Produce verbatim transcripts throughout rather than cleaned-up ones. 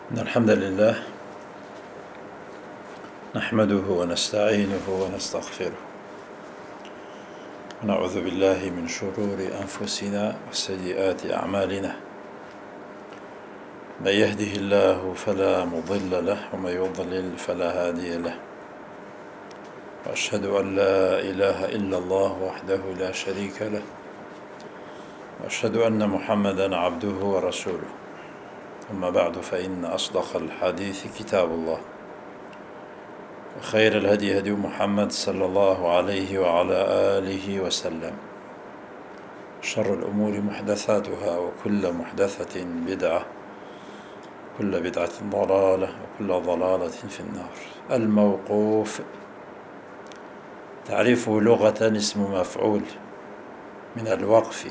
إن الحمد لله نحمده ونستعينه ونستغفره ونعوذ بالله من شرور أنفسنا وسيئات أعمالنا. من يهده الله فلا مضل له ومن يضلل فلا هادي له، وأشهد أن لا إله إلا الله وحده لا شريك له، وأشهد أن محمدا عبده ورسوله. أما بعد، فإن أصدق الحديث كتاب الله، وخير الهدي هدي محمد صلى الله عليه وعلى آله وسلم. شر الأمور محدثاتها، وكل محدثة بدعة، كل بدعة ضلالة، وكل ضلالة في النار. الموقوف تعريفه لغة اسم مفعول من الوقف،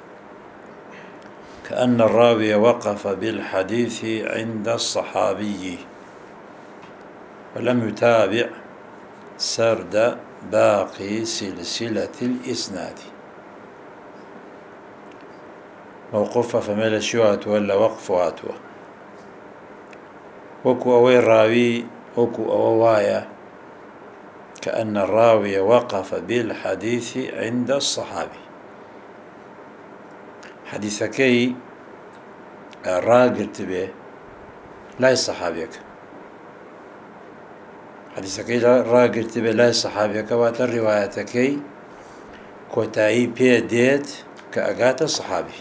كأن الراوي وقف بالحديث عند الصحابي ولم يتابع سرد باقي سلسلة الإسناد. موقوفة فميل شوات ولا وقف واتوه، وكو أوي الراوي وكو أوايا، كأن الراوي وقف بالحديث عند الصحابي. حديثكي راقرت به لا صحابيك، حديثكي راقرت به لا صحابيك، واتر روايتكي كوتاي بي ديت كأقات الصحابي.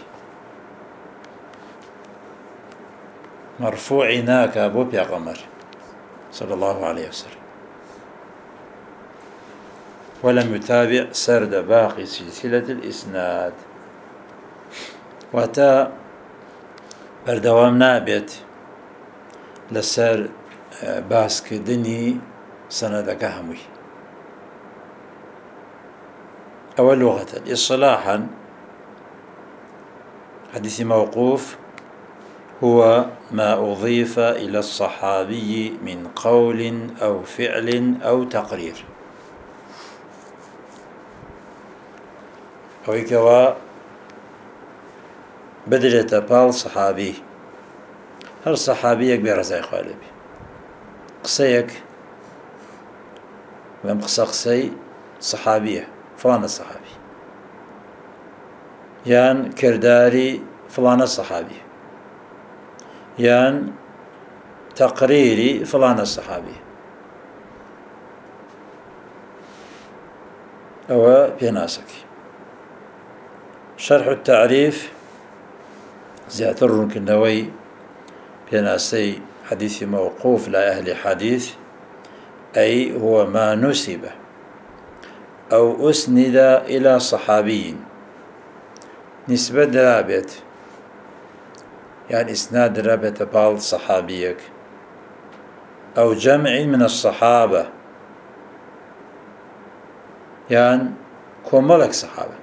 مرفوعناك أبو بيغمر صلى الله عليه وسلم، ولم يتابع سرد باقي سلسلة الإسناد. واتا بردوام نابت لسر باسكدني سندك هموي. أول لغة إصطلاحا، حديث موقوف هو ما أضيف إلى الصحابي من قول أو فعل أو تقرير، أو كوا بدلة بال صحابي. هر صحابيك برزاي خالبي قصيك ويم قصة قصي صحابية فلان الصحابي، يان كرداري فلان الصحابي، يان تقريري فلان الصحابي. أو بيناسك شرح التعريف زيادة الرنكنوي بيناسي حديث موقوف لا أهل حديث، أي هو ما نسب أو أسند إلى صحابي نسبة درابت، يعني إسناد درابت بعض صحابيك أو جمع من الصحابة، يعني كملك صحابة،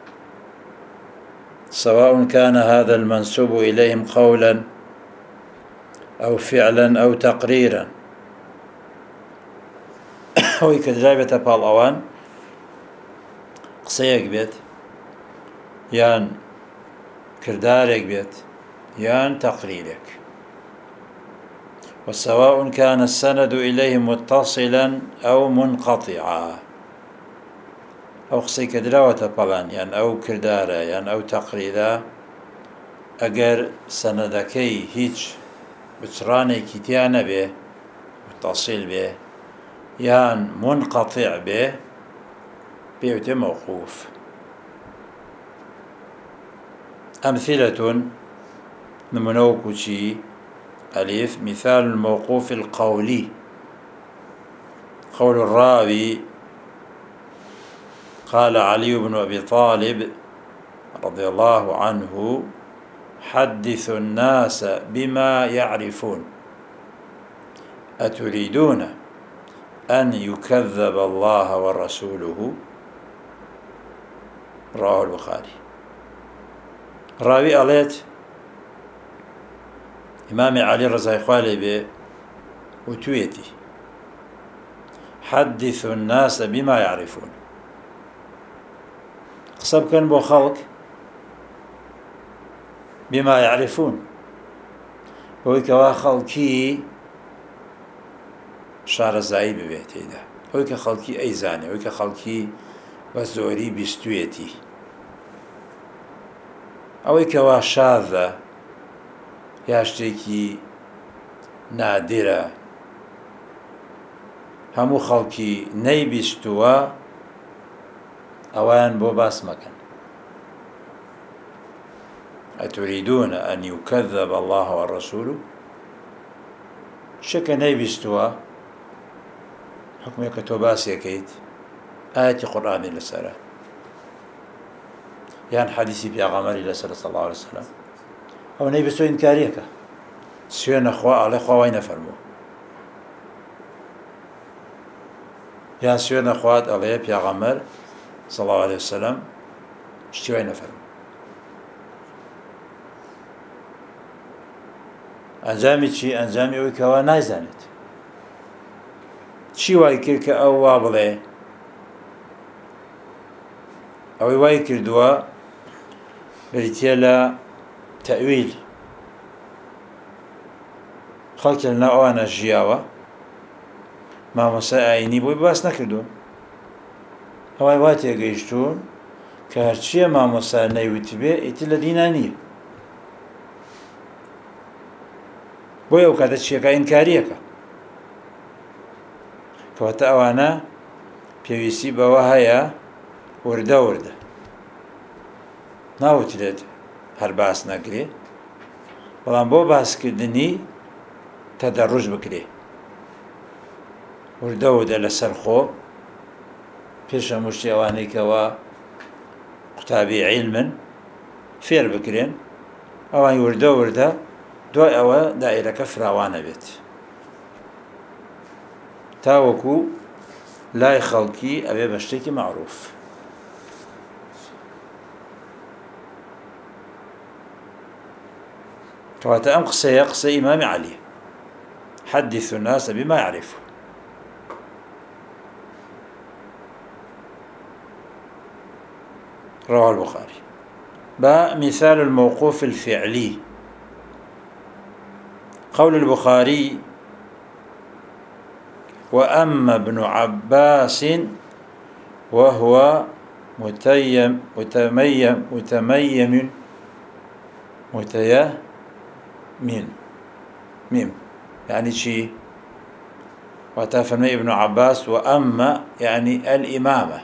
سواء كان هذا المنسوب إليهم قولا أو فعلا أو تقريرا. هو كدرابة بالأوان قصيك بيت، يان كردارك بيت، يان تقريرك، وسواء كان السند إليهم متصلا أو منقطعا. أو قصي كدراوة بلان يعني أو كردارة يعني أو تقريرا، أجر سندكي هيج بتراني كتيانة به متصل به يعني منقطع به بيوت موقوف. أمثلة نمنوكوشي ألف مثال الموقوف القولي، قول الراوي قال علي بن أبي طالب رضي الله عنه: حدث الناس بما يعرفون، أتريدون أن يكذب الله ورسوله؟ رواه البخاري. راوي عليت إمام علي رضي الله عنه وتويتي: حدث الناس بما يعرفون. قصب كان بو خلق بما يعرفون، ئەوەی کەوا خەڵکی شارەزایی ببێت تێیدا، ئەوەی کە خەڵکی ئەیزانێ، ئەوەی کە خەڵکی بە زۆری بیستوێتی، ئەوەی کەوا شاذە یا شتێکی نادرە هەموو خەڵکی نەیبیستووە ئەوان بۆ باس مەکەن. ئەتوریدون ئەن یوکەذەب الله وەڕەسوولو، شتێکە نەیبیستووە حکمێک کە تۆ باسیەکەیت ئایەتی قورئانی لەسەرە یان حەدیسی پێغەمبەری لەسەرە صلی الله علیه وسلم، ئەو نەیبیستووە ئینکاریەکە، سوێنە خوا ئەڵێ خوا وای نەفەرمووە، یان سوێنە خوات ئەڵێ پێغەمبەر صلی الله علیه وسلم شتی وای نەفەرمووە. ئەنجامی چی؟ ئەنجامی ئەوەی کەوا نایزانێت چی وای کرد کە ئەو وا بڵێ، ئەوەی وای کردووە بریتیە لە تەئویل، خەڵکی لەناو ئەوانە ژیاوە مامۆستای ئاینی بۆی باس نەکردوون، ئەوای وا تێگەیشتوون کە هەرچیە مامۆستا نەیوتی بێ ئیتر لە دینا نییە، بۆیە ئەو کاتە چیەکە ئینکاریەکە، کەواتە ئەوانە پێویستی بەوە هەیە وردە وردە ناوترێت هەر باس نەکرێ، بەڵام بۆ باسکردنی تەدەڕوژ بکرێ، وردە وردە لەسەر خۆ پێش هەموو شتێ ئەوانەی کەوا قوتابی عیلمن فێر بکرێن، ئەوانی وردە وردە دوای ئەوە دائیرەکە فراوانە بێت تاوەکو لای خەڵکی ئەوێ بە شتێکی معروف. کەواتە ئەم قسەیە قسە ئیمامی عەلیە، حەدیث الناس بما يعرفون. رواه البخاري. بمثال الموقوف الفعلي، قول البخاري: وأما ابن عباس وهو متيم متميم متميم متيمم ميم يعني شي وتفهم ابن عباس، وأما يعني الإمامة،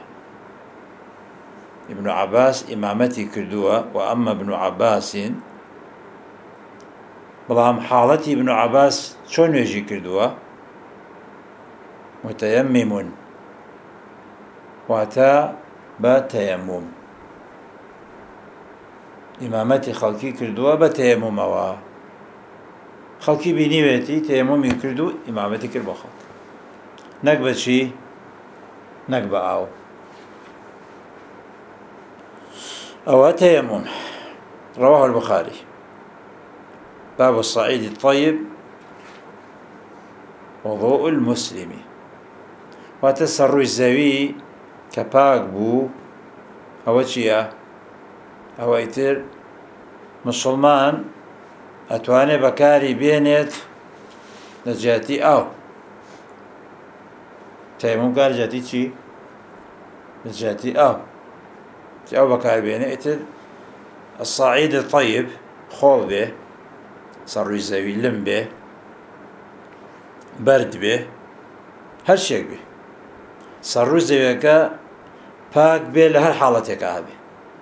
ابن عباس إمامتي كردوة، وأما ابن عباس بلام حالتي ابن عباس شون يجي كردوة متيمم واتا بتيمم، إمامتي خلقي كردوة بتيمم، و خلقي بنيوتي تيممي كردو إمامتي كربو خلق نقبة شي نقبة أو أو تيمم. رواه البخاري. باب الصعيد الطيب وضوء المسلم، وتسر الزوي كباك بو أو شيء أو إتر مسلمان أتواني بكاري بينت نجاتي أو تيمم قال جاتي شي نجاتي أو أو بكاري بينت إتر الصعيد الطيب خول به سر الزوي لم به برد به هر شيء به سر الزوي كا باك به لهر حالتك هذه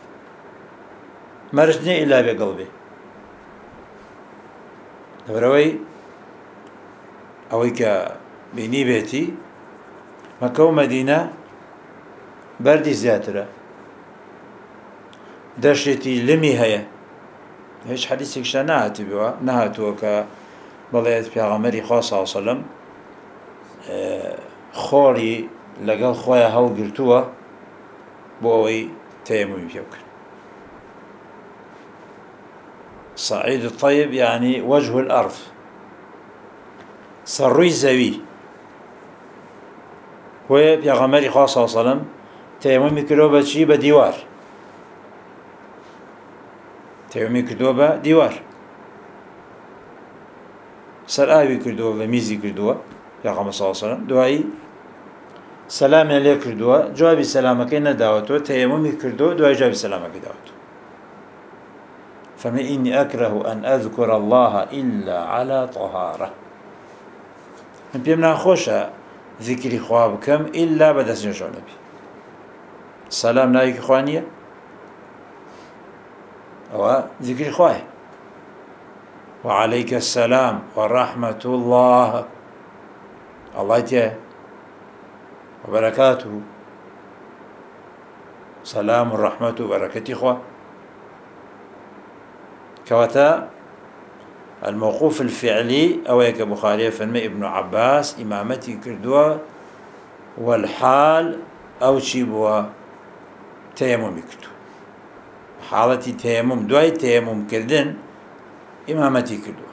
مرجني إلا بقلبي دبروي أويك بيني بيتي مكة ومدينة بردي زياترة دشتي لمي هيا هیچ حدیثێک شە نهاتبووە نهاتووە کە بڵێت پێغەمبەری خوا صلی الله علیه وسلم خۆڵی لەگەڵ خۆیان هەڵگرتووە بۆ ئەوەی تەیەمومی پێ بکەن. صعيد الطيب يعني وجه الأرض، سەڕووی زەوی. وێ پێغەمبەری خوا صلی الله علیه وسلم تەیەمومی کردووە بە چی؟ بە دیوار. تەیەمومی کردووە بە دیوار. سەر ئاوی کردووە بە میزی کردووە پێغەمبەر صلی الله علیه و سلم دوایی سەلامیان لێ کردووە جوابی سەلامەکەی نەداوەتەوە تەیەمومی کردووە دوای جوابی سەلامەکەی داوەتەوە فمن إني أكره أن أذكر الله إلا على طهارة من بيم ناخوشة ذكري خواب كم إلا بدس نجو نبي سلام نايك خوانية أو ذكري خواه وعليك السلام ورحمة الله الله تيه وبركاته سلام الرحمة وبركاته خواه كواتا الموقوف الفعلي أو يك بخاري فرمي ابن عباس إمامتي كردوا والحال أو شيبوا تيمم كردوا حالتي تيمم دواي تيمم كردن إمامتي كردوا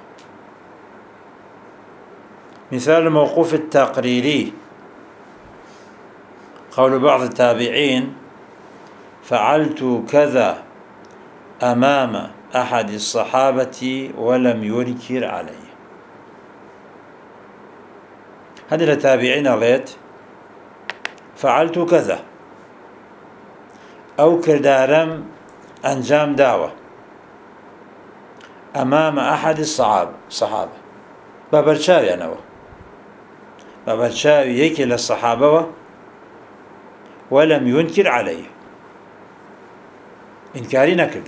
مثال الموقوف التقريري قول بعض التابعين فعلت كذا أمام أحد الصحابة ولم ينكر عليه هذه التابعين غيت فعلت كذا أو كردارم أنجام دعوة أمام أحد الصحابة صحابة بابرشاوي أنا بابرشاوي يكي للصحابة ولم ينكر عليه إنكاري نكرد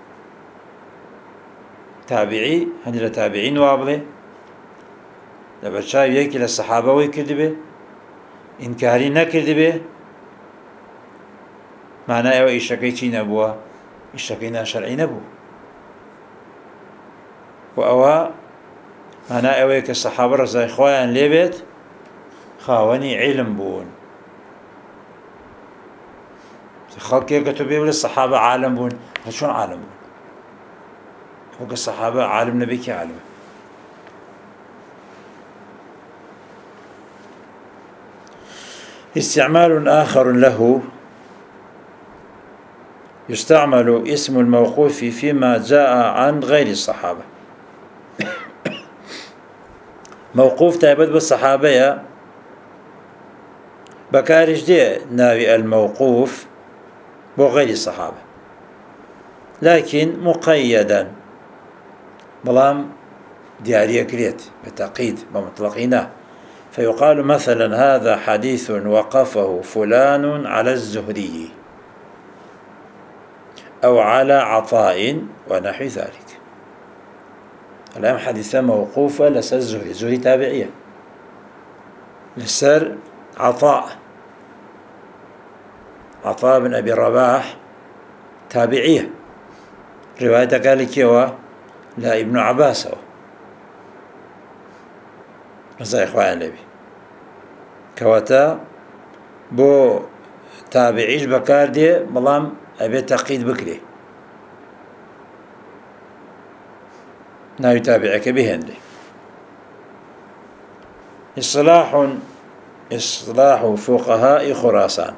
تابعي هندي تابعين وابله لبرشاوي يكي للصحابة ويكرد به إنكاري نكرد به معناه أيوة إشتكي شي نبوه إشتكينا شرعي نبوه وأوا معناه أيوة كالصحابة رضي إخوان ليبت خاوني علم بون خلقي كتبه ولا الصحابة عالم بون شلون عالم بون فوق الصحابة عالم نبيك عالم استعمال آخر له يستعمل اسم الموقوف فيما جاء عن غير الصحابة موقوف تابد بالصحابة بكارش دي ناوي الموقوف بغير الصحابة لكن مقيدا بلام ديارية كريت بتقييد بمطلقينه فيقال مثلا هذا حديث وقفه فلان على الزهري أو على عطاء ونحو ذلك الآن حديثة موقوفة لسر الزهري الزهري تابعية لسر عطاء عطاء بن أبي رباح تابعية رواية قال كيوا لا ابن عباس رضي إخوان لبي كواتا بو تابعيش بكار دي بلام أبي تقييد بكري لا يتابعك بهندي إصلاح إصلاح فقهاء خراسان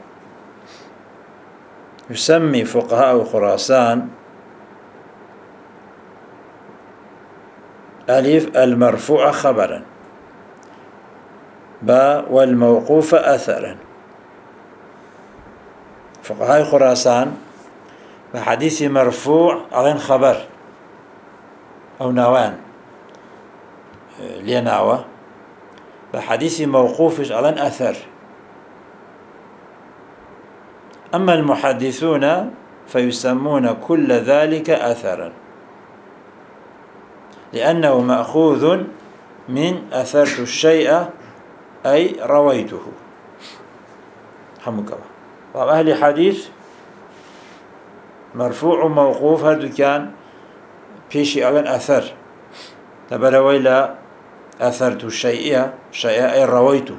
يسمي فقهاء خراسان ألف المرفوع خبرا باء والموقوف أثرا فقهاء خراسان بحديث مرفوع أغن خبر أو نوان ليناوة بحديث موقوف أغن أثر أما المحدثون فيسمون كل ذلك أثرا لأنه مأخوذ من أثرت الشيء أي رويته حمك الله طب أهل حديث مرفوع وموقوف هذا كان بيشي أغن أثر تبروي لا أثرت الشيء شيء أي رويته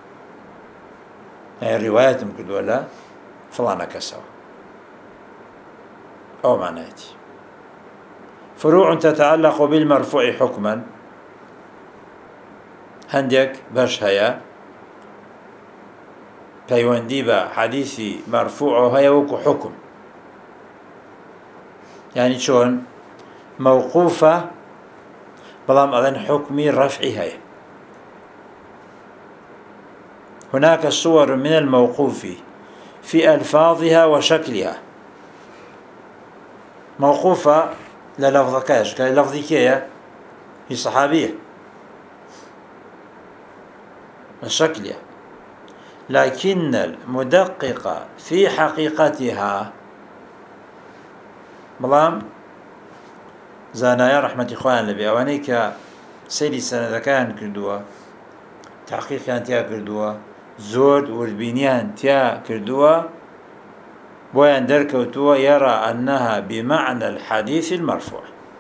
أي الرواية ممكن ولا فلانا كسوا أو معناتي فروع تتعلق بالمرفوع حكما هندك باش هيا بيوندي با حديثي مرفوع هيا وكو حكم يعني شون موقوفة بلام أذن حكمي رفعي هي. هناك صور من الموقوف في ألفاظها وشكلها. موقوفة للفظ كاش كلفظ كيا هي صحابية من شكلها، لكن المدقق في حقيقتها بلام زانايا رحمة إخوان لبي أوانيك سيري سنة كان كردوا تحقيق كان تيا كردوا زود وردبينيان تيا كردوا بوين دركوتوا يرى أنها بمعنى الحديث المرفوع.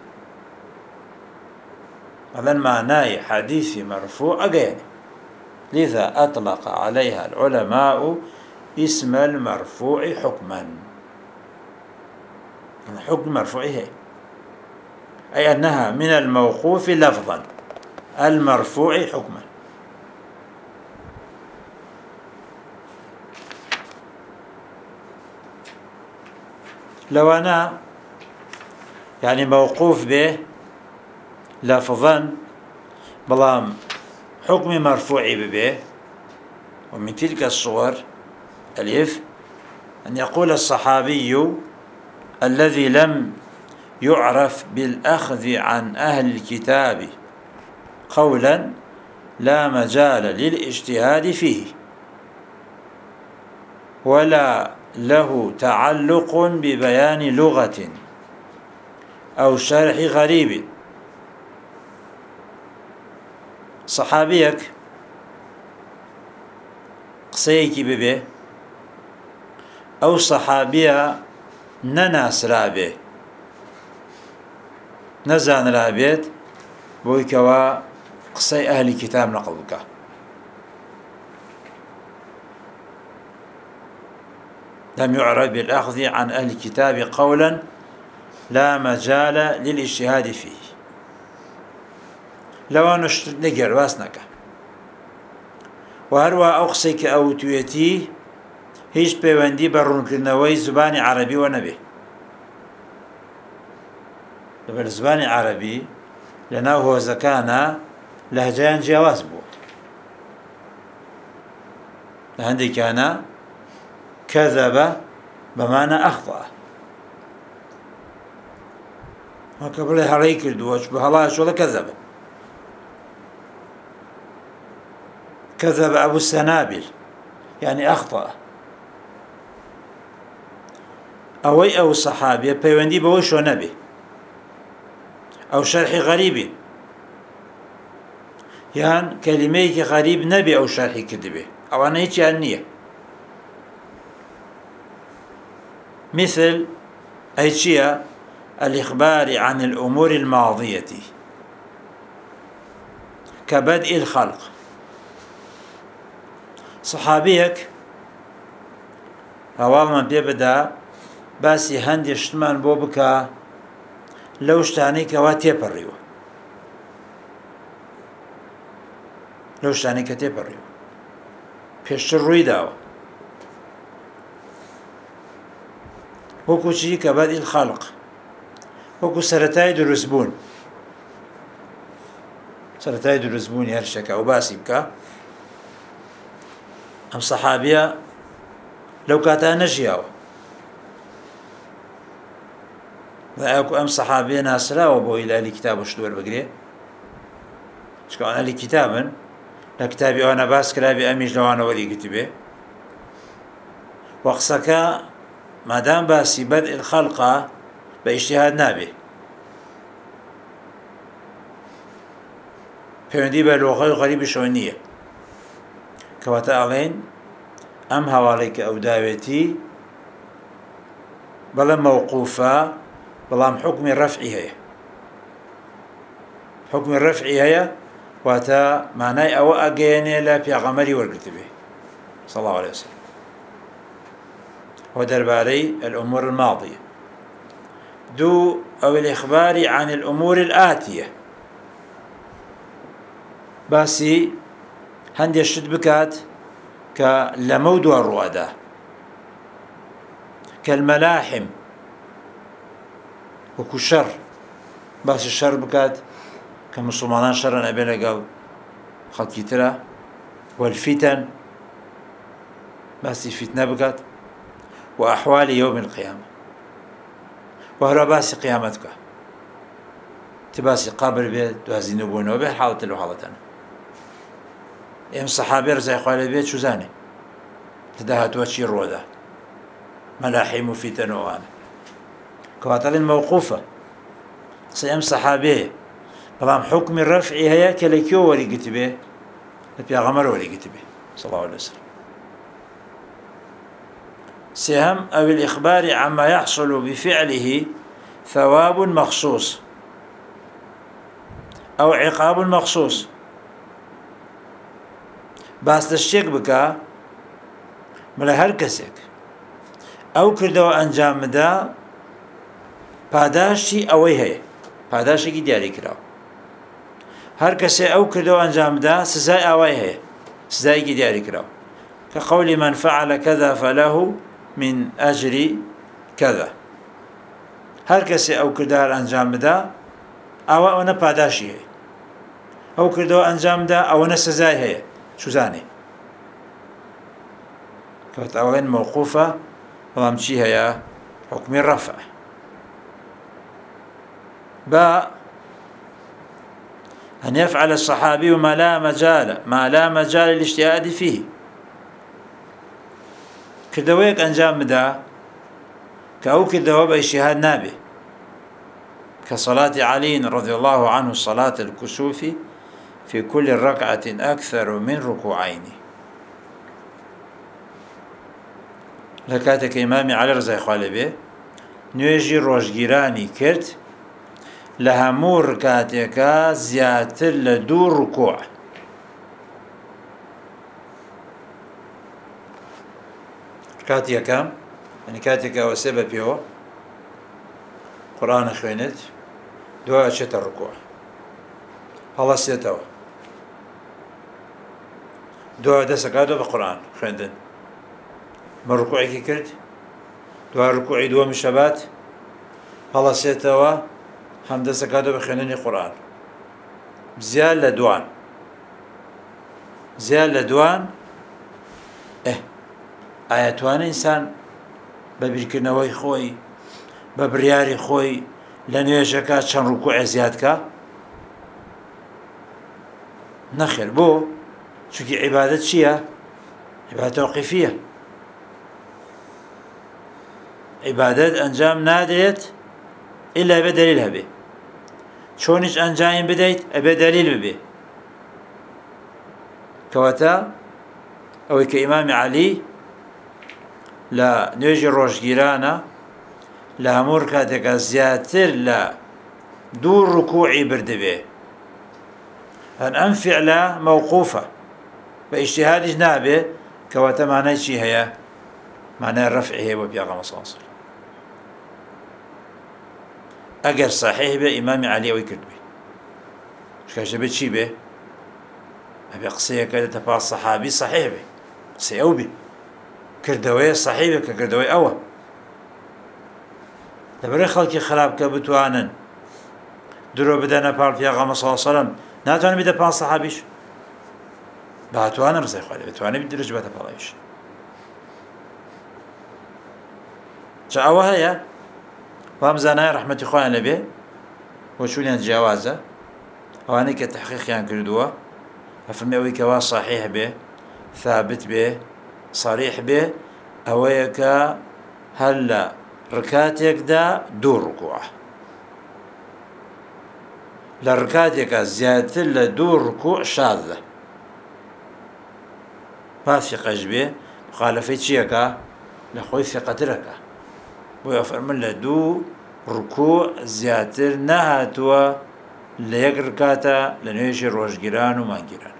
هذا معناه حديث مرفوع أجاني، لذا أطلق عليها العلماء اسم المرفوع حكما. الحكم مرفوع هي أي أنها من الموقوف لفظا المرفوع حكما. لو أنا يعني موقوف به لفظا بلام حكم مرفوع به، ومن تلك الصور ألف أن يقول الصحابي الذي لم يعرف بالأخذ عن أهل الكتاب قولا لا مجال للاجتهاد فيه ولا له تعلق ببيان لغة أو شرح غريب. صحابيك قسيكي ببه أو صحابية نناس رابه نزان رابيت بويكوا قصي أهل الكتاب نقلك. لم يعرف بالأخذ عن أهل الكتاب قولا لا مجال للاجتهاد فيه. لو نشت نجر واسنك وهروا أقصيك أو تويتي هيش بيواندي برون كرنوي زباني عربي ونبي لبر زباني عربي لأنه هو زكانا لهجان جواز بو لهندي كان كذب بمعنى أخطأ وكبر هريك الدوش بهلاش ولا كذب. كذب أبو السنابل يعني أخطأ. أوي أو الصحابي بيواندي بوش ونبي أو شرح غريب يعني كلميك غريب نبي أو شرح كذبه أو أنا هيك النية مثل أيشيا الإخبار عن الأمور الماضية كبدء الخلق. صحابيك أول ما بيبدأ باسي هندي اشتمان بوبكا لو شتاني كواتي بريو لو شتاني كتي بريو بيشتر روي داو وكو شي كبدء الخلق وكو سرتاي درسبون سرتاي درسبون هرشكا وباسي بكا أم صحابية لو كاتا نجياو وأكو أم صحابية ناسرا وبو إلى أهل كتاب وشدور بقري شكو أنا أهل كتابا لكتابي أنا باس كلابي أميش لو أنا ولي كتبه وقصكا ما دام باسي بدء الخلقة باجتهاد نابه فيندي باللغة غريب شونية كواتا علين أم هواليك أو داويتي بلا موقوفة بلام حكم الرفعي هي حكم الرفعي هي واتا معناه أو أجيني لا بيغمري والكتبه صلى الله عليه وسلم ودرباري الأمور الماضية دو أو الإخبار عن الأمور الآتية باسي هندي الشد بكات كالمود والرؤدة كالملاحم وكو الشر باس الشر بكات كمسلمان شرا أبي قال خلقي ترى والفتن باسي فتنة بقت وأحوال يوم القيامة وهرا باسي قيامتك تباسي قابل بيت دوازي نبونا وبه حالة له حالتنا ام صحابي رزاي خوالي بيت شو زاني تدهت وشي رودا ملاحم فتن وانا كواتل موقوفة سيم صحابي بلام حكم الرفع هيا كليكيو ولي كتبه نبي غمر ولي كتبه صلى الله عليه وسلم سهم أو الإخبار عما يحصل بفعله ثواب مخصوص أو عقاب مخصوص باس دشتێک بکە مەڵێ هەر کەسێک ئەو کردەوە ئەنجام بدا پاداشتی ئەوەی هەیە پاداشێکی دیاری کراوە هەر کەسێ ئەو کردەوە ئەنجام بدا سزای ئاوای هەیە سزایەکی دیاری کراوە کە قەولی من فعل كذا فله من ئەجری كذا هەر کەسێ ئەو کردار ئەنجام بدا ئەوە ئەوەنە پاداشی هەیە ئەو کردەوە ئەنجام بدا ئەوەنە سزای هەیە شوزاني كانت أوين موقوفة وامشي هي حكم الرفع باء أن يفعل الصحابي ما لا مجال ما لا مجال للاجتهاد فيه كدويك أنجام دا كأو كدوى باجتهاد نابه كصلاة علي رضي الله عنه صلاة الكسوف في كل ركعة أكثر من ركوعين لكاتك إمامي علي رضي خوالي به نوێژی ڕۆژگیرانی کرد لە هەموو ڕکاتێکە زیاتر لە دوو ڕکوع ڕکاتی یەکەم یعنی کاتێکە ئەوەسێ بە پێوە قورئان خوێنێت دوای ئەچێتە ڕکوع هەڵەسێتەوە دوای دەسەکاتەوە بە قورئان خوێندن بە ڕکوعێکی کرد دوای ڕکوعی دووەمی شەبات هەڵەسێتەوە هەم دەسەکاتەوە بە خوێندنی قورئان زیاد لە دوان زیاد لە دوان ئێ ئایا توانێ ئینسان بە بیرکردنەوەی خۆی بە بڕیاری خۆی لە نوێژەکە چەند ڕکوعێ زیادکە نەخێر بۆ چونکی عیبادەت چییە؟ عیبادەت تەوقیفیە عیبادەت ئەنجام نادرێت ئیلا بێ دەلیل هەبێ چۆنیش ئەنجامی بدەیت ئەبێ دەلیل ببێ کەواتە ئەوەی کە ئیمامی عەلی لە نوێژی ڕۆژگیرانە لە هەموو ڕکاتێکە زیاتر لە دوو ڕکوعی بردبێ هەن ئەم فعلە مەوقوفە بە ئیجتیهادیش نابێ کەواتە مانای چی هەیە؟ مانای ڕەفعی هەیە بۆ پێغەمبەر صلی الله عەلەیهی وسەلەم ئەگەر صحیح بێ ئیمامی عەلی ئەوەی کرد بێ چکەشە بێ چی بێ؟ ئەبێ قسەیەکە دێتە پاش سەحابی صحیح بێ قسەی ئەو بێ کردەوەیە صحیح بێ کە کردەوەی ئەوە لەبەرەوەی خەڵکی خراپ کە بتوانن درۆ بدەنە پاڵ پێغەمبەر صلی الله عەلەیهی وسەلەم ناتوانێت بیدە پاڵ سەحابیش باتوانە ڕزای خوا لێ بتوانێت درۆ بێتە پاڵەویش جا ئەوە هەیە وام زانایە ڕەحمەتی خۆیان لەبێ بۆ چوونیان جیاوازە ئەوانەی کە تەحقیقیان کردووە ئەفەرمێ ئەوەی کەوا صحیح بێ ثابت بێ صریح بێ ئەوەیە کە هەر لە ڕکاتێکدا دوو ڕکوعە لە ڕکاتێکە زیاتر لە دوو ڕکوع شاذە با فیقەش بێ مخالەفەی چیەکە؟ لە خۆی فیقەترەکە بۆیە فەرمن لە دوو ڕکوع زیاتر نەهاتووە لە یەک ڕکاتە لە نوێژی ڕۆژگیران و مانگیران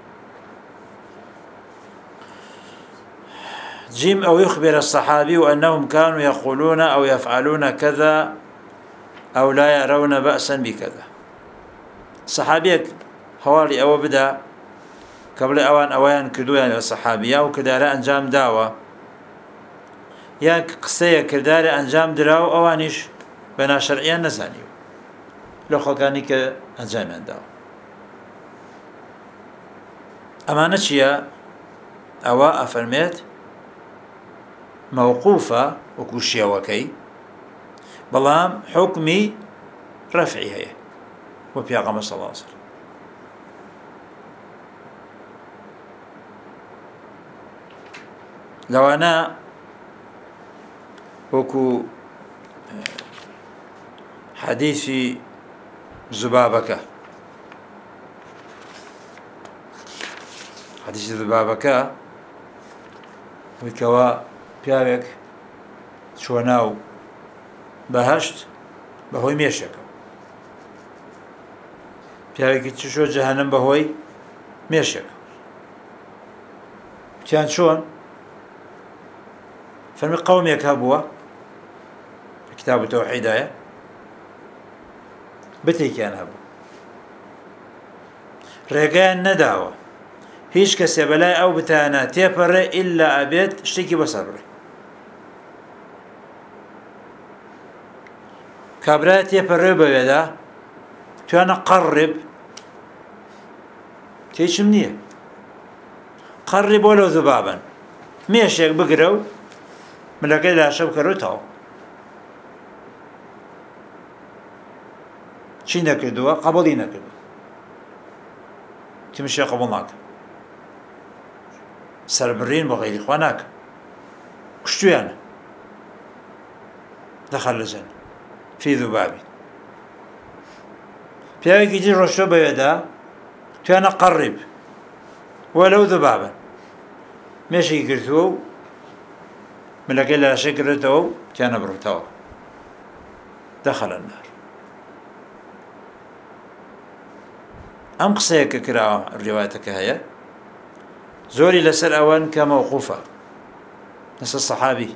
جيم أو يخبر الصحابي أنهم كانوا يقولون أو يفعلون كذا أو لا يرون بأسا بكذا صحابيك حوالي أو بدأ قبل أوان أوان كدو يعني الصحابية وكدار أنجام داوة يعني قصية كدار أنجام دراو أوانيش بنا شرعيا نزانيو لو خلقاني ئەنجامیان داوە. ئەمانە چییە؟ ئەوە ئەفەرمێت مەوقوفە وەکو شێوەکەی، بەڵام حوکمی ڕەفعی هەیە بۆ پێغەمبەر صلی الله علیه وسلم. لەوانە وەکو حەدیثی زوبابەکە حەدیثی زوبابەکە ویکەوە پیاوێک چوە ناو بەهەشت بەهۆی مێشێکە، پیاوێکی چ شۆ جەهەنەم بەهۆی مێشێکە. تیان چۆن؟ فەرمی قەومێک هەبووە کتاب تەوحیدایە، بتێکیان هەبوو، ڕێگەیان نەداوە هیچ کەسێ بەلای ئەو بتانە تێپەڕێ ئیلا ئەبێت شتێکی بەسەر بڕێ. کابرای تێپەڕێ بەوێدا توانە قەڕێب تێچم نییە، قەڕێ بۆ لەو زوبابن مێشێک بگرە و ملەکەی لاشە بکەرەوەتەوە. چی نەکردووە؟ قەبوڵی نەکردووە، تیمشێ قەبوڵ ناکە، سەربڕین بۆ غەیری خوا ناکە، کوشتویانە دەخەل لە جەنە فی ذوبابی. پیاوێکی دی ڕۆشتۆ بەوێدا توانە قەڕیب وە لەو ذوبابن مێشێکی گرتووە و ملەکەی لە لاشەی کردێتەوە و تیانە بڕوتەوە دەخەلە النار. ئەم قسەیە کە کراوە ڕیوایەتەکە هەیە زۆری لەسەر ئەوەن کە مەوقوفە لەسەر سەحابی.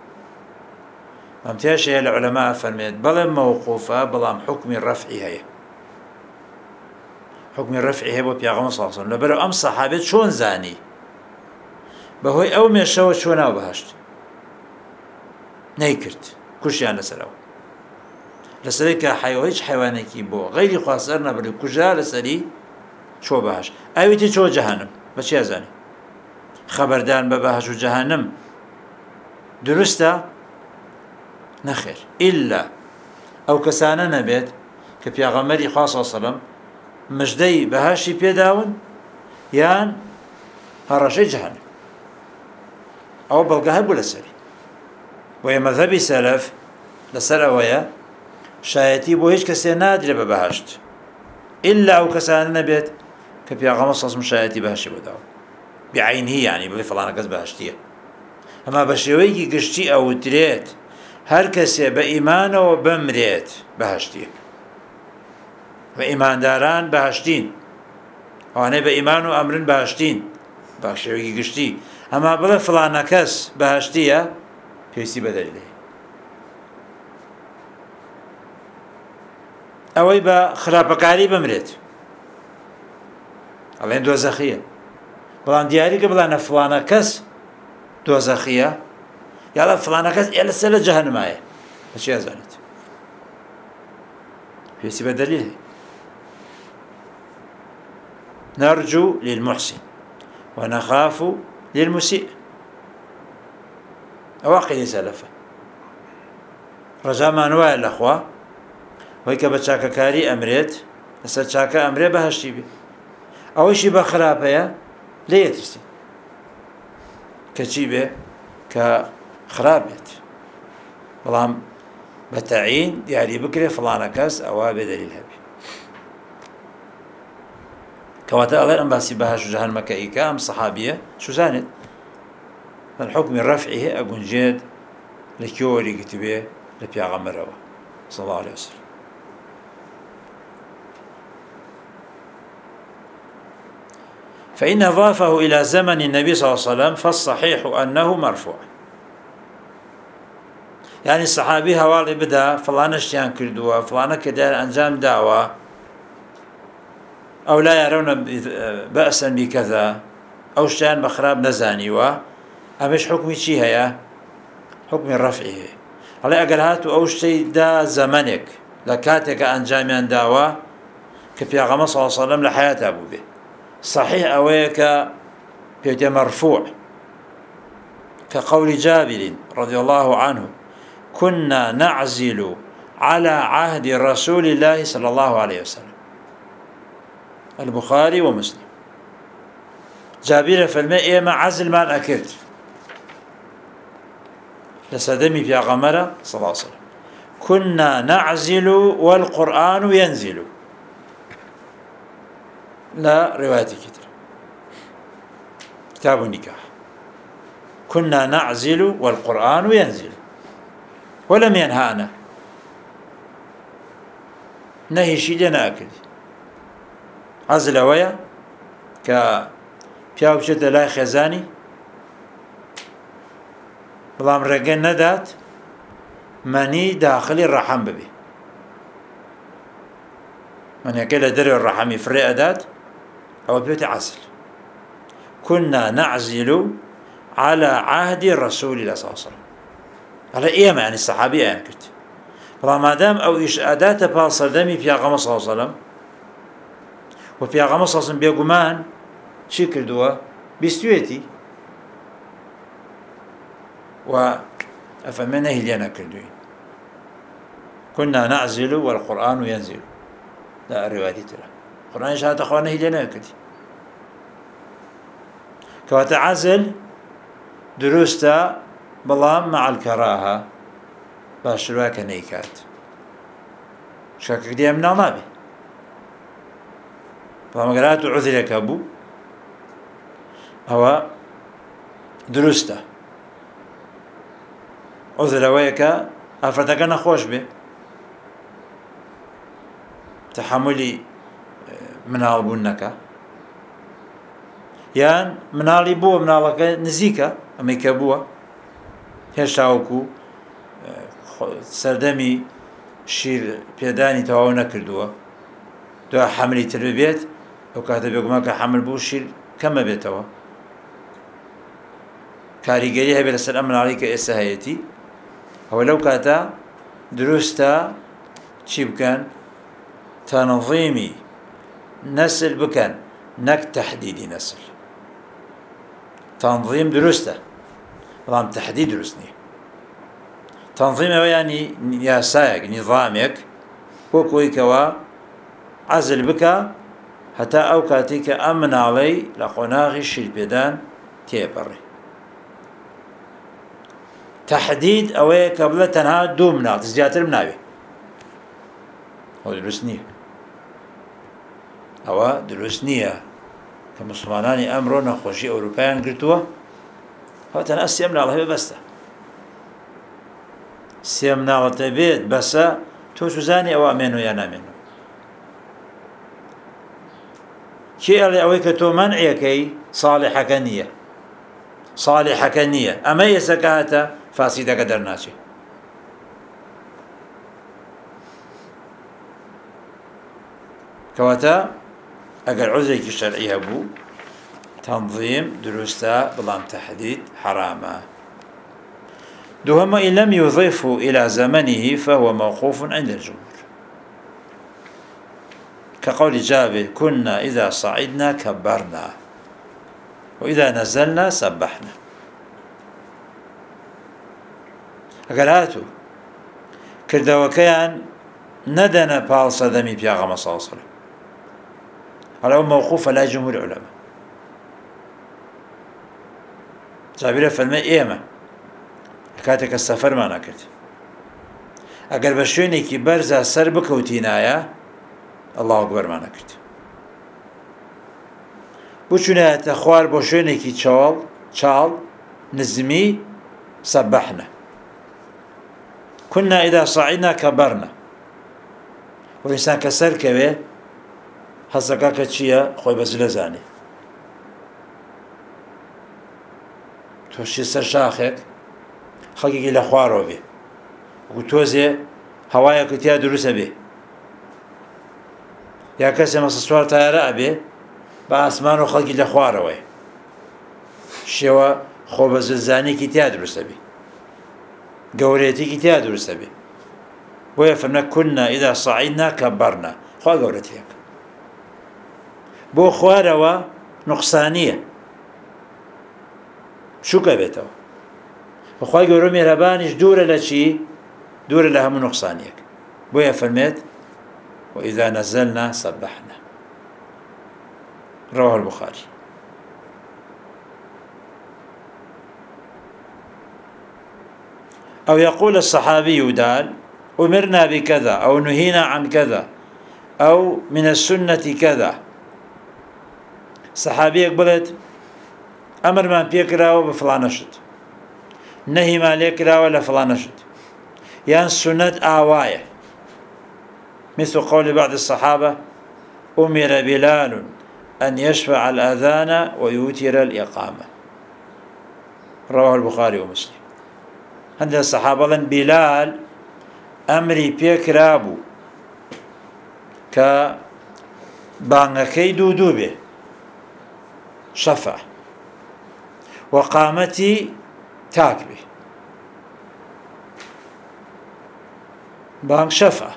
ئەم تێشەیە لە عولەما فەرمێت بەڵێ مەوقوفە بەڵام حوکمی ڕەفعی هەیە، حوکمی ڕەفعی هەیە بۆ پێغەمبەر صلی الله علیه وسلم. لەبەرەوە ئەم سەحابێت چۆن زانی بەهۆی ئەو مێشەوە چوە ناو بەهەشت؟ نەیکرد، کوشیان لەسەرەوە، لەسەری کە حیوان هیچ حیوانێکی بۆ غەیری خوا سەر نەبڕی کوژا لەسەری چۆ بەهەشت. ئەویتی چۆ جەهەنەم بەچی ئەزانی؟ خەبەردان بە بەهەشت و جەهەنەم دروستە؟ نەخێر، ئیلا ئەو کەسانە نەبێت کە پێغەمبەری خوا صلی الله علیه وسلم مژدەی بەهەشتی پێداون یان هەڕەشەی جەهەنەم. ئەوە بەڵگە هەبوو لەسەری. وەیە مەذهەبی سەلەف لەسەر ئەوەیە شایەتی بۆ هیچ کەسێ نادرێ بە بەهەشت ئیلا ئەو کەسانە نەبێت کە پێغەمبەر صلی الله علیه وسلم شایەتی بەهەشتی بۆ داوە بعینهی، یعنی بڵێ فڵانە کەس بەهەشتیە. ئەما بە شێوەیەکی گشتی ئەوترێت هەر کەسێ بە ئیمانەوە بمرێت بەهەشتیە، بە ئیمانداران بەهەشتین، ئەوانەی بە ئیمان و ئەمرن بەهەشتین بە شێوەیەکی گشتی. ئەما بڵێ فڵانە کەس بەهەشتیە پێویستی بە دەلیل هەیە. ئەوەی بە خراپەکاری بمرێت ئەڵێن دۆزەخیە، بەڵام دیاریکە بڵانە فڵانە کەس دۆزەخیە یاڵە فڵانە کەس ئێ لەسەر لە جەهەنەمایە، بەچی ئەزانێت؟ پێویستی بە دەلیل هەیە. نەرجو للمحسن ونخاف للمسيء، ئەوە عەقیدەی سەلەفە. ڕەجامان وایە لەخوا وەی کە بە چاکەکاری ئەمرێت لەسەر چاکە ئەمرێ بەهەشتی بێ، ئەوەیشی بە خراپەیە لێ یەترسی کە چی بێ؟ کە خراپ بێت، بەڵام بە تەعیین دیاری بکرێ فڵانە کەس ئەوە بێ دەلیل هەبێ. کەواتە ئەڵێ ئەم باسی بەهەشت و جەهەنەمەکە ئیکە ئەم سەحابیە شوزانێت من حکمی ڕەفعی هەیە ئەگونجێت لە کێ وەریگرتبێ لە پێغەمبەرەوە صلی الله عليه وسلم. فإن أضافه إلى زمن النبي صلى الله عليه وسلم فالصحيح أنه مرفوع. يعني الصحابي هوالي بدا فلانة اشتيان كردوا فلانة كدار أنجام دعوة أو لا يرون بأسا بكذا أو اشتيان بخراب نزانيوا أمش حكمي شي هيا حكم الرفعه. هلا أقل هاتو أو شتي دا زمنك لكاتك أنجاميان دعوة کە پیاغەمبەر صلی الله علیه وسلم لە حیاتا بوو بێ. صحیح ئەوەیە کە پێوتێ مرفوع كقول جابر رضي الله عنه كنا نعزل على عهد رسول الله صلى الله عليه وسلم. البخاري ومسلم. جابر فالماء ما عزل ما أكرت لسدمي في غمرة صلى الله عليه وسلم كنا نعزل والقرآن ينزل. لا رواية كتير كتاب النكاح كنا نعزل والقرآن ينزل ولم ينهانا نهي شي لنا أكل عزل ويا ك پیاو بچێتە لای خێزانی بەڵام ڕێگە نەدات مەنی داخلی ڕەحەم ببێ، مەنیەکە لە دەرێ ڕەحەمی فڕێ ئەدات، ئەوە بێتە عەزل. كنا نعزل على عهد رسول الله صلى الله عليه وسلم. هەڵە ئێمە یعنی سەحابی ئەیان کرد، بەڵام مادام ئەو ئیش ئەداتە پاڵ سەردەمی پیاغەمبەر صلی الله عليه وسلم و پیاغەمبەر صلی الله عليه وسلم بێگومان چی کردووە؟ بیستوێتی و ئەفەرمێ نەهی لێ نەکردووین. كنا نعزل والقرآن ينزل. لا ڕێواتی ترە قورئانیش هاتە خوا نەهی لێ نەکردی. کەواتە عەزل دروستە بەڵام مع الكراهة باشتر وایە کە نەیکات، شاکردی ئەم ناو نابێ، بەڵام ئەگەر هاتوو عوزرێکە بوو ئەوە دروستە. عوزر ئەوەیە کە ئافرەتەکە نەخۆش بێ، تەحەمولی مناڵبوون نەکا، یان مناڵی بووە مناڵەکە نزیکە ئەمەی کە بووە هێشتا وەکو سەردەمی شیر پێدانی تەواو نەکردووە، دوای حەملی تر ببێت ئەو کاتە بێگومان کە حەمل بوو شیر کەمە بێتەوە، کاریگەری هەبێت لەسەر ئەم مناڵی کە ئێستا هەیەتی. ئەوە لەو کاتە دروستە چی بکەن؟ تەنظیمی نەسل بکەن، نەک تەحدیدی نەسل. تەنظیم دروستە بەڵام تەحدید دروست نییە. تەنظیم ئەوە ینی یاسایەک، نیظامێک بۆ کۆی کەوە عەزل بکە هەتا ئەو کاتی کە ئەم مناڵەی لە قۆناغی شیرپێدان تێپەڕێ. تەحدید ئەوەیە کە بڵێ تەنها دوو مناڵ زیاترم ناوێ، ئەوە دروست نییە. ئەوە دروست نییە کە موسڵمانانی ئەمڕۆ نەخۆشی ئەوروپایان گرتووە، ئەوە تەنها سێ مناڵ هەبێ بەستە. سێ مناڵەتە بێت بەسە، تۆ سوزانی ئەوە ئەمێنەوە یان نامێنەوە. کێ ئەڵێ ئەوەی کە تۆ مەنعیەکەی ساڵحەکە نییە، ساڵحەکە نییە، ئەمە ئێستا کە هاتە فاسیدەکە دەرناچێت. کەواتە ئەگەر عوزرێکی شەرعی هەبوو تەنظیم دروستە بەڵام تەحدید حرامە. دووهەمە ئین لەم یوظیفه إلى زمنه فهو موقوف عند الجمهور كقول جابر كنا إذا صعدنا كبرنا وإذا نزلنا سبحنا. ئەگەر هاتوو کردەوەکەیان نەدەنە پاڵ سەدەمی پیاغەمبەر صلی الله علیه وسلم، هەڵە ئەو مەوقوفە لای جمهوری عولەما. جابر فەرمێ ئێمە کاتێک کە سەفەرمانە کرد ئەگەر بە شوێنێکی بەرزە سەر بکەوتینایە ئەڵڵاهو ئەکبەرمانە کرد، بچوونایەتە خوار بۆ شوێنێکی چاڵ چاڵ نزمی سەبەحنا. كنا إذا صعدنا كبرنا. وإنسان كسر كوي حسكا كتشيا خوي بزل زاني توشي سر شاخك خلقي إلى خوارو بي وتوزي هوايا كتيا دروسة بي يا كسي مصصوار تايرا بي بأسمانو خلقي إلى خوارو بي شوا خوي بزل زاني كتيا دروسة بي گەورەیەتێکی تیا دروستە بێ. بۆیە فەرمێ كنا إذا صعدنا كبرنا. خوا گەورەتیەکە بۆ خوارەوە نوقسانیە شوکە بێتەوە. بەخوای گەورە مێرەبانیش دوورە لە چی؟ دوورە لە هەموو نوقسانیەک. بۆیە فەرمێت وإذا نزلنا سبحنا. رواه البخاري. أو يقول الصحابي دال أمرنا بكذا أو نهينا عن كذا أو من السنة كذا. صحابي يقبلت أمر ما بيكراوه بفلان شد، نهي ما ليكراوه لفلان شد، يعني سنة آواية. مثل قول بعض الصحابة أمر بلال أن يشفع الأذان ويوتر الإقامة. رواه البخاري ومسلم. عند الصحابة بلال أمري بيكرابو ك بانغكي دودو به شفع وقامتي تاك به بانغ شفع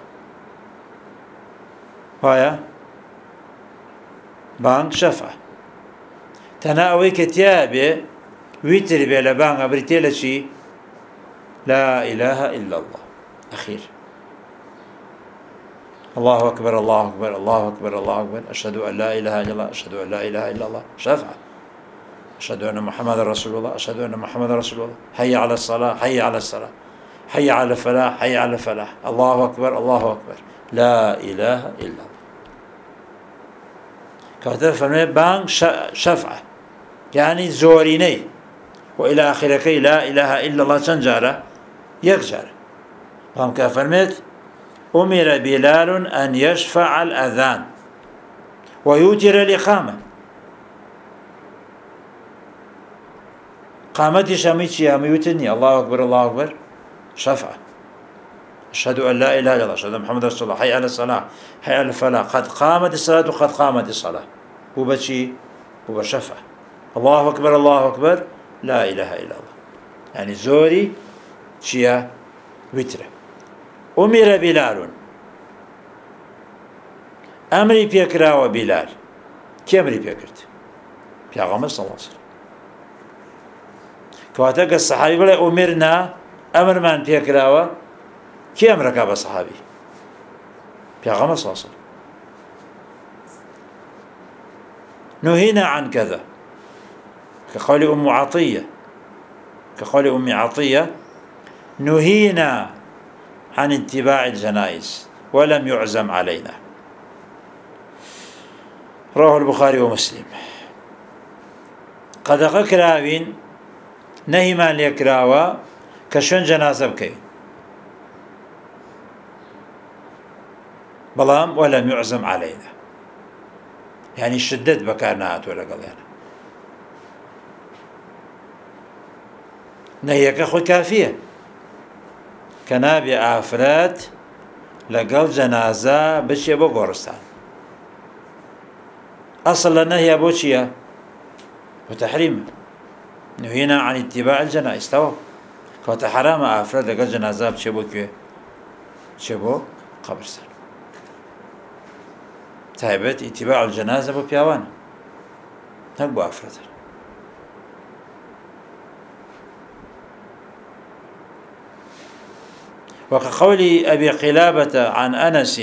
ويا بانغ شفع تناوي كتابه ويتر بلا بانغ أبريتيلا شي لا إله إلا الله أخير. الله أكبر الله أكبر الله أكبر الله أكبر أشهد أن لا إله إلا الله أشهد أن لا إله إلا الله شفعة أشهد أن محمد رسول الله أشهد أن محمد رسول الله حي على الصلاة حي على الصلاة حي على الفلاح حي على الفلاح الله أكبر الله أكبر لا إله إلا الله. كاتب فرمي بان شفعة يعني زوريني وإلى آخره كي لا إله إلا الله تنجارة يكجارة. قام كفرميت أمر بلال أن يشفع الأذان ويوتر الإقامة. قامت شميتش يا ميوتني الله أكبر الله أكبر شفعة أشهد أن لا إله إلا الله أشهد أن محمد رسول الله حي على الصلاة حي على الفلاح قد قامت الصلاة وقد قامت الصلاة. هو بشي هو شفعة الله أكبر الله أكبر لا إله إلا الله يعني زوري شيا وتره. أمر بلال أمري بيكرا وبلال كي أمري بيكرت بيغمر صلى الله عليه وسلم كواتك الصحابي بلا أمرنا أمر من بيكرا كي أمرك أبا صحابي بيغمر صلى الله عليه وسلم. نهينا عن كذا كقول أم عطية كقول أم عطية نهينا عن اتباع الجنائز ولم يعزم علينا. رواه البخاري ومسلم. قد أكراوين نهي ما ليكراوا كشون جنازة بكين بلام ولم يعزم علينا يعني شدد بكارنات ولا قضينا نهيك أخو كافية كنابي آفرات لقل جنازة بشي بو قورستان. أصل النهي أبو شيا وتحريم نهينا عن اتباع الجنائز تو كوت حرام آفرات لقل جنازة بشي بو كوي بشي بو قبرستان تايبت اتباع الجنازة بو بياوانا هك بو آفرات. وكقول أبي قلابة عن أنس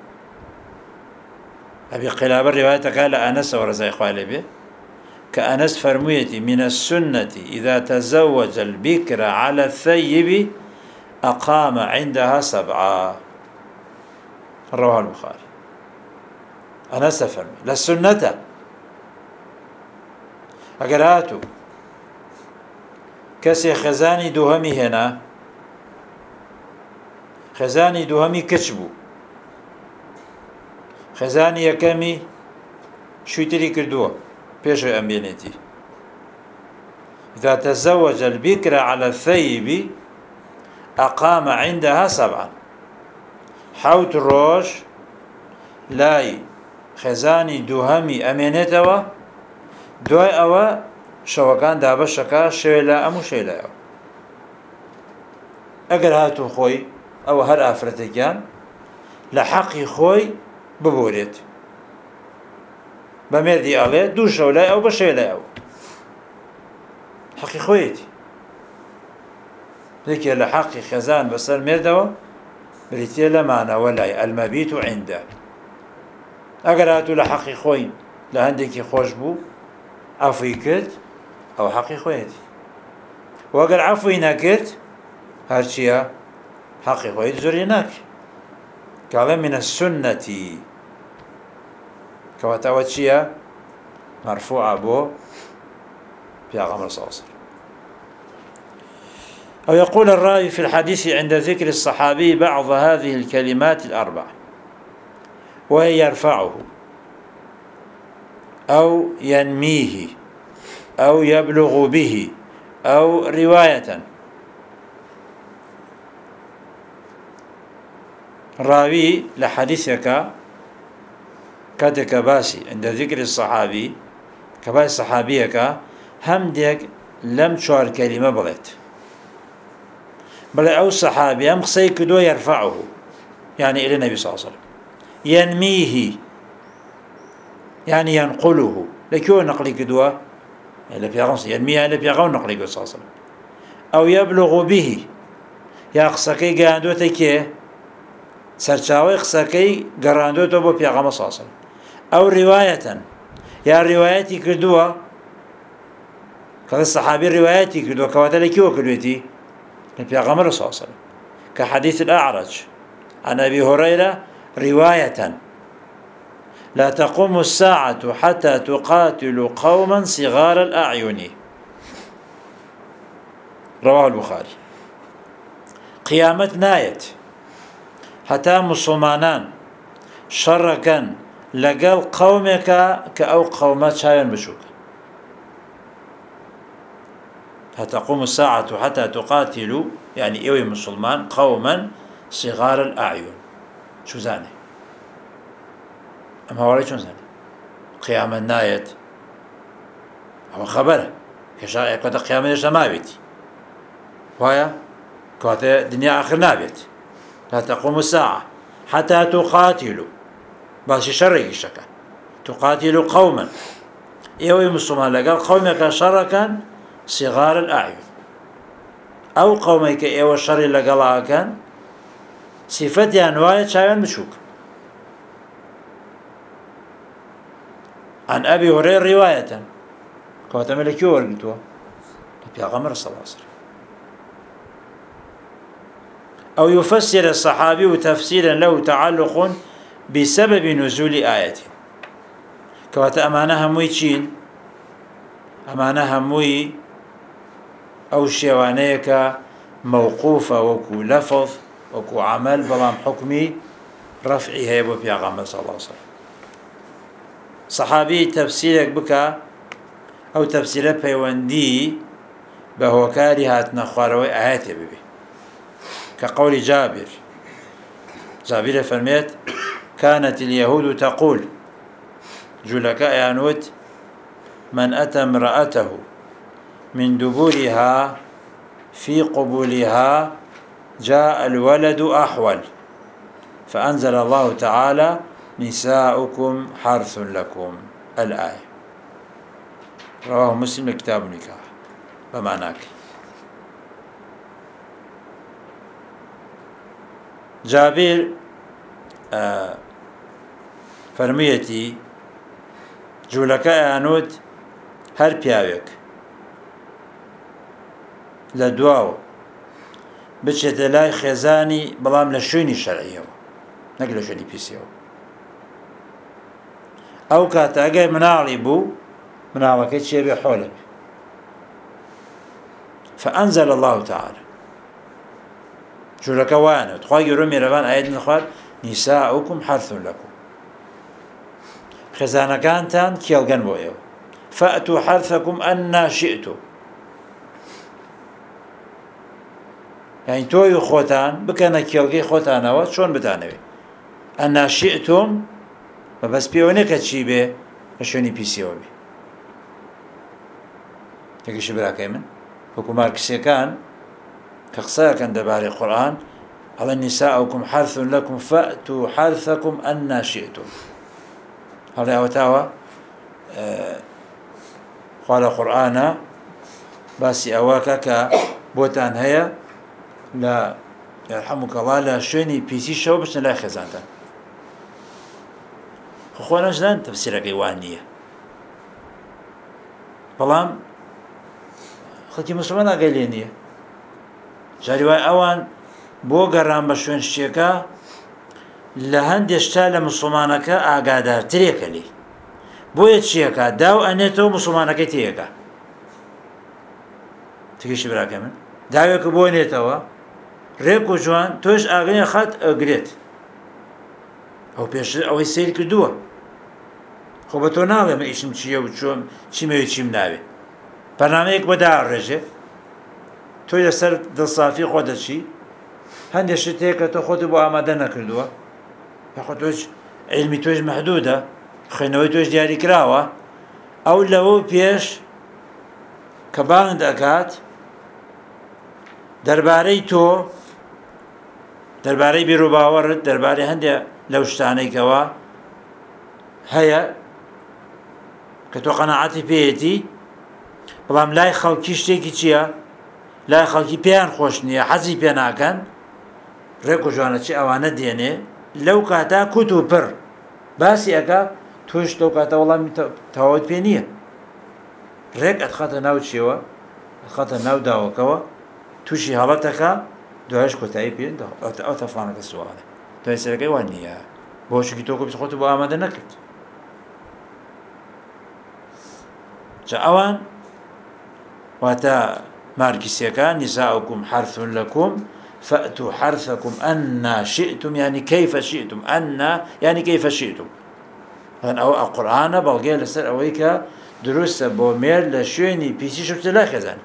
أبي قلابة رواية قال أنس ورزاي خوالي به كأنس فرميتي من السنة إذا تزوج البكر على الثيب أقام عندها سبعة. رواه البخاري. أنس فرمي للسنة أقرأتو كسي خزاني دوهمي هنا خزاني دوهمي كتبو خزاني يكمي شويتري كردوه بيش أمبينيتي إذا تزوج البكر على الثيب أقام عندها سبعا حوت الروش لاي خزاني دوهمي أمينيتوا دوای ئەوە شەوەکان دابەشەکە شەوێ لە ئەم و شەی لایەوە ئەگەر هاتوو خۆی ئەوە هەر ئافرەتێکیان لە حەقی خۆی ببورێت بمردي عليه دوش ولا أو بشي لا أو حقي خويتي ذيك لحقي خزان بس المردوا بريتي لمعنى ولا المبيت عنده أقرأت لحقي خوي لهندك خوش بو عفوي كرت أو حقي خويتي وأقر عفوي نكرت هرشيا حقي خويت زوريناك قال من السنة كواتاوتشيا مرفوعة بو في أغامر صوصر. أو يقول الراوي في الحديث عند ذكر الصحابي بعض هذه الكلمات الأربع وهي يرفعه أو ينميه أو يبلغ به أو رواية. راوي لحديثك كاتك باسي عند ذكر الصحابي كباس صحابيك همدك لم تشعر كلمة بلت بل أو صحابي هم قصي كدو يرفعه يعني إلى النبي صلى الله عليه وسلم ينميه يعني ينقله لكيو نقلي كدو إلى بيغنص ينميه إلى بيغن نقلي كدو صلى الله عليه وسلم أو يبلغ به يا قصكي قاندو تكيه سرچاوي قصكي قراندو تو بو بيغن صلى الله عليه وسلم أو رواية يا روايتي كدو كذا الصحابي روايتي كدو كواتل كيو كدوتي البيغمبر صلى الله عليه وسلم كحديث الأعرج عن أبي هريرة رواية لا تقوم الساعة حتى تقاتل قوما صغار الأعين رواه البخاري. قيامة نايت حتى مسلمانان شركا لقل قومك كأو قومات شاين بشوك هتقوم الساعة حتى تقاتلوا يعني إيوي مسلمان قوما صغار الأعين شو زاني أما هوري شو زاني قيام النايت هو خبره كشاء كده قيام النايت ما بيتي وهي كده دنيا آخر نابت لا تقوم الساعة حتى تقاتلوا بس شرق الشكا تقاتلوا قوما إيوي مسلمان لقال قومك شركا صغار الأعين أو قومك إيوه الشر لقلعا كان صفتي أنواع شايان بشوك. عن أبي هريرة رواية كما تملكيو ورقتوا بيغمر صلى الله عليه وسلم. أو يفسر الصحابي تفسيرا له تعلق بسبب نزول آية كما تأمانها موي تشين أمانها موي أو شيوانيك موقوفة وكو لفظ وكو عمل بلام حكمي رفعي هيبو بيغمر صلى الله عليه وسلم. صحابي تفسيرك بك أو تفسير بيواندي بهو كارهات نخواروي آيات ببي كقول جابر جابر فرميت كانت اليهود تقول جلكاء يانوت من أتى امرأته من دبورها في قبولها جاء الولد أحول فأنزل الله تعالى نساؤكم حرث لكم الآية رواه مسلم كتاب النكاح بمعناك. جابر آه فرميتي جولكا آنوت هر پیاوێک لە دواوە بچێتە لای خێزانی بەڵام لە شوێنی شەرعیەوە نەک لە شوێنی پیسیەوە ئەو کاتە ئەگەر مناڵی بوو مناڵەکەی چێ بێ حۆلە بێ فأنزل الله تعالى جولەکە وایانەوە خوا گەورە میێرەبان ئاەت نەخوارد نساؤكم حرث لكم خێزانەکانتان کێڵگەن بۆ ئێوە فأتوا حرثكم أن شئتم يعني توي خوتان بكنا كيلغي خوتانوا شلون بتانوي أن شئتم بس بيونك تشي به شوني بيسيو بي تكيش براكي من حكومات كسيكان كقصايا كان دباري القرآن على نساؤكم حرث لكم فأتوا حرثكم أن شئتم هذا أوتاوا خوا لە قورئانە باسی ئەوەکە کە بۆتان هەیە لە یارحەموکەڵڵا لە شوێنی پیسیشەوە بچنە لای خێزانتان. خۆ نەژدان تەفسیرەکەی وان نییە، بەڵام خەڵکی موسڵمان ئاگای لێ نییە. جاری وای ئەوان بۆ گەڕان بە شوێن شتێکە لە هەندێک شتا لە موسڵمانەکە ئاگادارترێکە لێ، بۆیە چیەکە داو ئەنێتەوە موسڵمانەکەی تێیەکە. تگەیشتی براکە من داوێکە بۆ نێتەوە ڕێک و جوان تۆش ئاگەیە خات ئەگرێت، ئەو پێش ئەوەی سیر کردووە. خۆ بە تۆ ناڵێ من ئیشم چییە و چۆم چیمەوێ چیم ناوێ، بەرنامەیەک بۆ داڕێژێ تۆی لەسەر دڵسافی خۆ دەچی هەندێک شتێکە تۆ خۆت بۆ ئامادە نەکردووە، یاخۆ تۆش عیلمی تۆش مەحدودە، خوێنەوەی تۆش دیاری کراوە، ئەو لەوە پێش کە بانگ دەکات دەربارەی تۆ، دەربارەی بیرروباوەڕت، دەربارەی هەندێک لەو شتانەیەکەوە هەیە کە تۆ قەناعەتی پێیەتی، بەڵام لای خەڵکی شتێکی چییە؟ لای خەڵکی پێیان خۆش نییە، حەزی پێ ناکەن، ڕێک و جوانەچی ئەوانە دێنێ لەو کاتا کوت و پڕ باسی ئەکا، تۆش لەو کاتە وەڵامی تەواوت پێ نییە، ڕێک ئەتخاتە ناو چیەوە، ئەتخاتە ناو داوەکەوە، تووشی هەڵەتەکە، دوایش کۆتایی پێ ئەو تەفانەکە سوالە دوای سەرەکەی وان نییە، بۆشکی تۆ کۆ خۆت بۆ ئامادە نەکرد. جا ئەوان واتە مارکسیەکان نساؤکم حرث لەکم فأتوا حرثكم أن شئتم، يعني كيف شئتم، أن يعني كيف شئتم. أو القرآن بلغي لسر أويك دروس بومير لشويني بيسي شفت لا خزان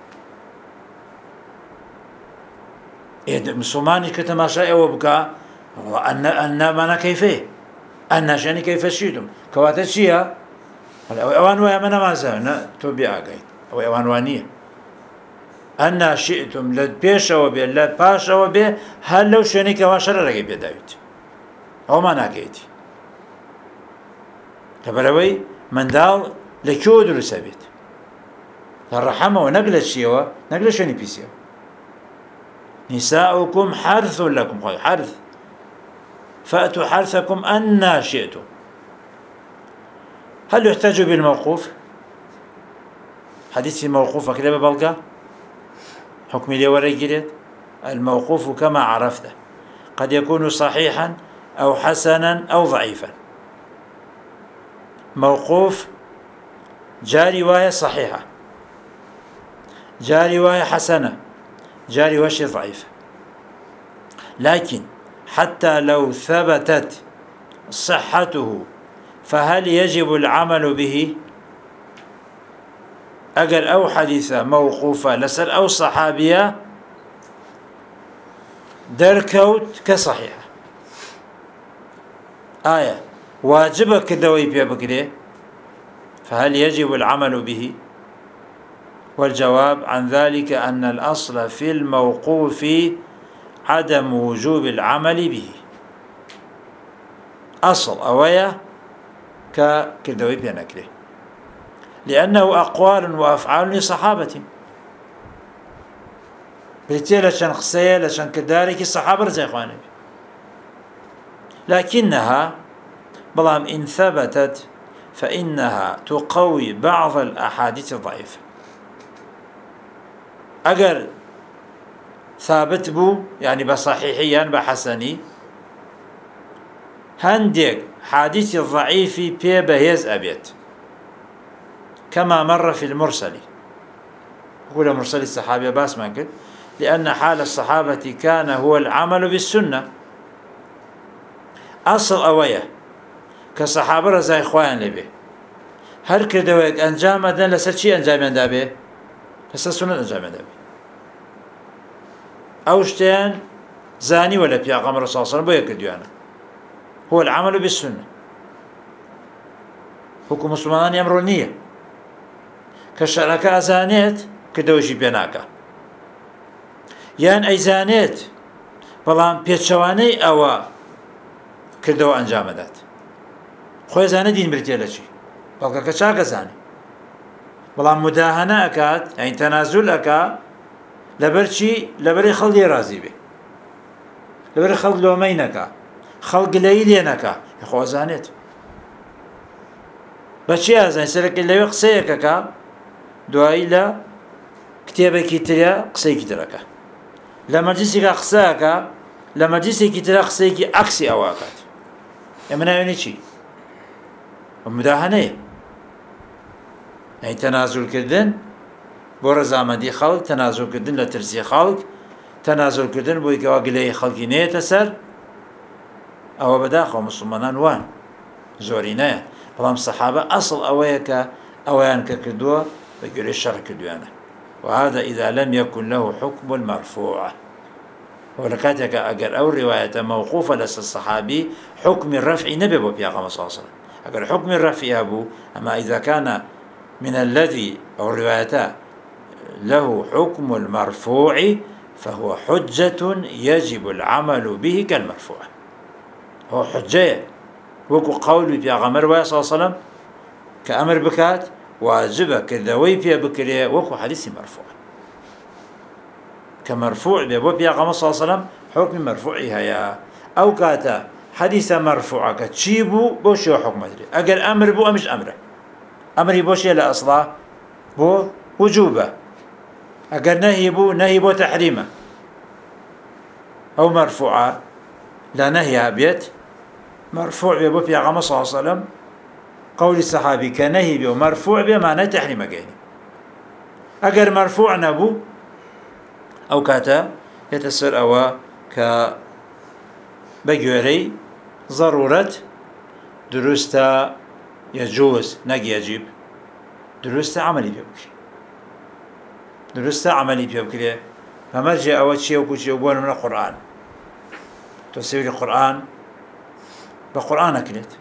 إيه مسلماني كتماشا أو بكا أن أن مانا كيفه أن شأني كيف شئتم كواتا شيئا أوان ويا منا ما زالنا توبي عقيد أو أوان وانية أن شئتم لبيش أو بي لا باش أو بي هل لو شأني كواشر رقي بدايت أو ما ناقيتي تبلوي من دال لكو دروس بيت الرحمة ونقل الشيوة نقل شأني بيسيو نساؤكم حرث لكم حرث فأتوا حرثكم أن شئتم. هل يحتاج بالموقوف؟ حديث موقوف كده ببلغة حكم لي ورجلت الموقوف كما عرفته قد يكون صحيحا أو حسنا أو ضعيفا. موقوف جاء رواية صحيحة، جاء رواية حسنة، جاء رواية ضعيفة، لكن حتى لو ثبتت صحته فهل يجب العمل به؟ أجل أو حديثة موقوفة لسر أو صحابية دركوت كصحيحة آية واجبك كدوي بيا بكده، فهل يجب العمل به؟ والجواب عن ذلك أن الأصل في الموقوف عدم وجوب العمل به. أصل أويا ككدوي بينكله، لأنه أقوال وأفعال لصحابة بيتي لشان خسية لشان كذلك الصحابة زي إخواني، لكنها بلام إن ثبتت فإنها تقوي بعض الأحاديث الضعيفة. أجر ثابت بو يعني بصحيحيا بحسني هنديك حديث الضعيف بي بهيز أبيت كما مر في المرسل. أقول مرسل الصحابة باس ما قلت، لأن حال الصحابة كان هو العمل بالسنة. أصل أويه كصحابة رزاي إخوان لبه هر كدوك أنجام دن لسر شي أنجام دابه لسر سنة أنجام دابه أوشتين زاني ولا بيغمر صلى الله عليه وسلم بو يكديانا هو العمل بالسنة. حكم مسلمان يمرو نية كالشركة أزانيت كدوشي بيناكا يان أي زانيت بلان بيتشواني أو كدو أنجام دات خوي زاني دين بريتيا لشي بەڵکەکە چاکەزانێ بەڵام مداهەنە ئەکات یعنی تەنازول ئەکا لەبەر چی لەبەری خەڵکی ڕازی بێ لەبەری خەڵک لۆمەی نەکا خەڵک گلەیی لێ نەکا یخۆ ئەزانێت بەچی ئازانێ سەرەکە لەوێ قسەیەکەکە دوایی لە کتێبێکی ترە قسەیەکی ترەکە لە مەجلیسێکا قسەکە لە مەجلیسێکی ترە قسەیەکی عەکسی ئەوە ئەکات ئێمە ناوێنێ چی مداهەنەیە یعنی تەنازولکردن بۆ ڕەزامەندی خەڵک تەنازولکردن لە ترسی خەڵک تەنازولکردن بۆی کەوا گلەی خەڵکی نێتە سەر ئەوە بەداخەوە موسڵمانان وان زۆری نایە بەڵام سەحابە ئەسڵ ئەوەیە کە ئەویان کە کردووە بە گوێرەی شەڕ کردویانە وهذا إذا لم يكن له حكم المرفوع ولكاتك أجر أو رواية موقوفة لس الصحابي حكم الرفع نبي بو بيغم صلى الله عليه وسلم أجر حكم الرفع أبو أما إذا كان من الذي أو الرواية له حكم المرفوع فهو حجة يجب العمل به كالمرفوع هو حجة وكو قول بيغمر صلى الله عليه وسلم كأمر بكات واجبه كذوي فيها بكريه وكو حديث مرفوع كمرفوع بيبو بيغمر صلى الله عليه وسلم حكم مرفوعها يا أو كاتا حديث مرفوع كتشيبو بوشي حكم مدري أقل أمر بو أمش أمره أمري بوشي لأصلا بو وجوبه أقل نهي بو نهي بو تحريمه أو مرفوعة لا نهي بيت مرفوع بيبو بيغمر صلى الله عليه وسلم قول الصحابي كنهي به مرفوع به معناه تحريم جاني أجر مرفوع نبو أو كاتا يتسر أوا ك بجوري ضرورة درستا يجوز نجي يجيب درستا عملي بيبكي درستا عملي بيبكي فمرجع أول شيء وكل شيء وبون من القرآن تفسير القرآن بقرآن أكلت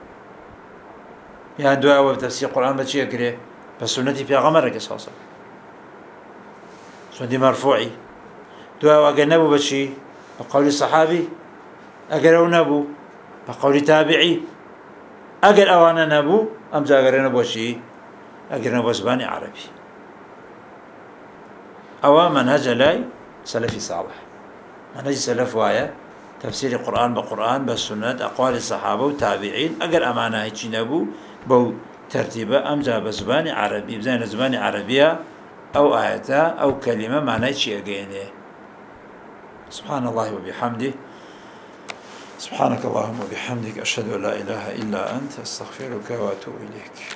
يعني دعاء وتفسير القرآن بشيء كره بس سنتي في غمرة قصاصا سنتي مرفوعي دعاء وأجنبه بشيء بقول الصحابي أجروا نبو بقول تابعي أجر أوانا نبو أم زاجرنا بشيء أجرنا بزباني عربي أو منهج لاي سلفي صالح منهج سلف وايا تفسير القرآن بقرآن بالسنة أقوال الصحابة والتابعين أجر أمانة هيك نبو بو ترتيبه أمزا بزبان عربي بزين زبان عربية أو آية أو كلمة معناه شيء أجينه سبحان الله وبحمده سبحانك اللهم وبحمدك أشهد أن لا إله إلا أنت أستغفرك وأتوب إليك.